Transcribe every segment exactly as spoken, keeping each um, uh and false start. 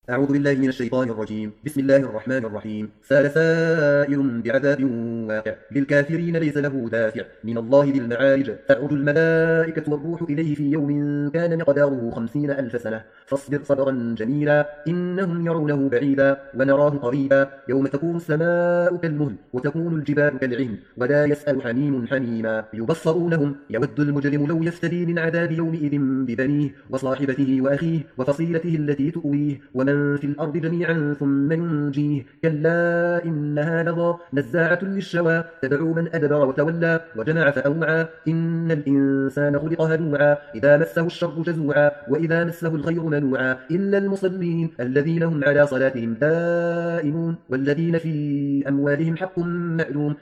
أعوذ بالله من الشيطان الرجيم. بسم الله الرحمن الرحيم. سال سائل بعذاب واقع للكافرين ليس له دافع من الله ذي المعارج. تعرج الملائكة والروح إليه في يوم كان مقداره خمسين ألف سنة فاصبر صبرا جميلا إنهم يرونه بعيدا ونراه قريبا يوم تكون السماء كالمهل وتكون الجبال كالعهن ولا يسأل حميم حميما يبصرونهم يود المجرم لو يفتدي من عذاب يومئذ ببنيه وصاحبته وأخيه وفصيلته التي تؤويه ومن في الأرض جميعا ثم ينجيه كلا إنها لظى نزاعة للشوى تدعو من أدبر وتولى وجمع فأوعى إن الإنسان خلق هلوعا إذا مسه الشر جزوعا وإذا مسه الخير منوعا إلا المصلين الذين هم على صلاتهم دائمون والذين في أموالهم حق معلوم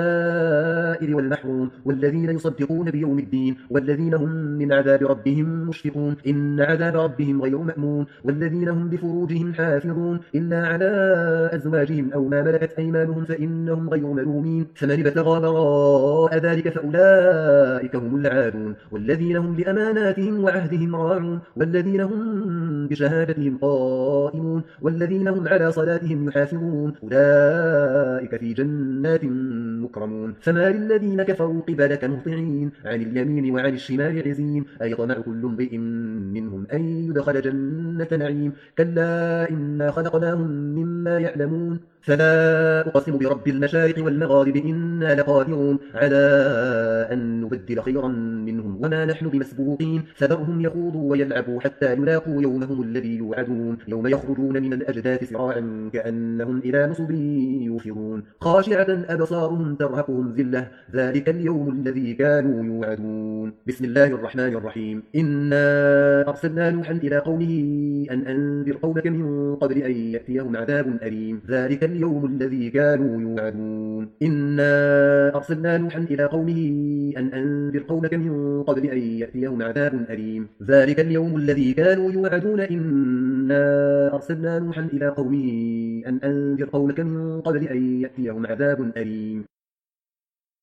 للسائل والمحروم والذين يصدقون بيوم الدين والذين هم من عذاب ربهم مشفقون إن عذاب ربهم غير مأمون والذين هم بفروجهم حافظون إلا على أزواجهم أو ما ملكت أيمانهم فإنهم غير ملومين فمن ابتغى وراء ذلك فأولئك هم العادون والذين هم لأماناتهم وعهدهم راعون والذين هم بشهادتهم قائمون والذين هم على صلاتهم يحافظون أولئك في جنات مكرمون فما للذين كفروا قبلك مهطعين عن اليمين وعن الشمال عزين أيطمع كل امرئ منهم أن يدخل جنة نعيم كلا إنا خلقناهم مما يعلمون فلا أقسم برب المشارق والمغارب إنا لقادرون على أن نبدل خيرا منهم وما نحن بمسبوقين فذرهم يخوضوا ويلعبوا حتى يلاقوا يومهم الذي يوعدون يوم يخرجون من الأجداث سراعا كأنهم إلى نصب يوفرون خاشعة أبصارهم ترهقهم ذلة ذلك اليوم الذي كانوا يوعدون بسم الله الرحمن الرحيم إنا أرسلنا نوحا إلى قومه أن أنذر قومك من قبل أن يأتيهم عذاب أليم ذلك اليوم الذي كانوا يوعدون إنا أرسلنا نوحا إلى قومه أن أنذر قومك من قبل أن يأتيهم عذاب أليم ذلك اليوم الذي كانوا يوعدون إنا أرسلنا نوحا إلى قومه أن أنذر قومك من قبل أن يأتيهم عذاب أليم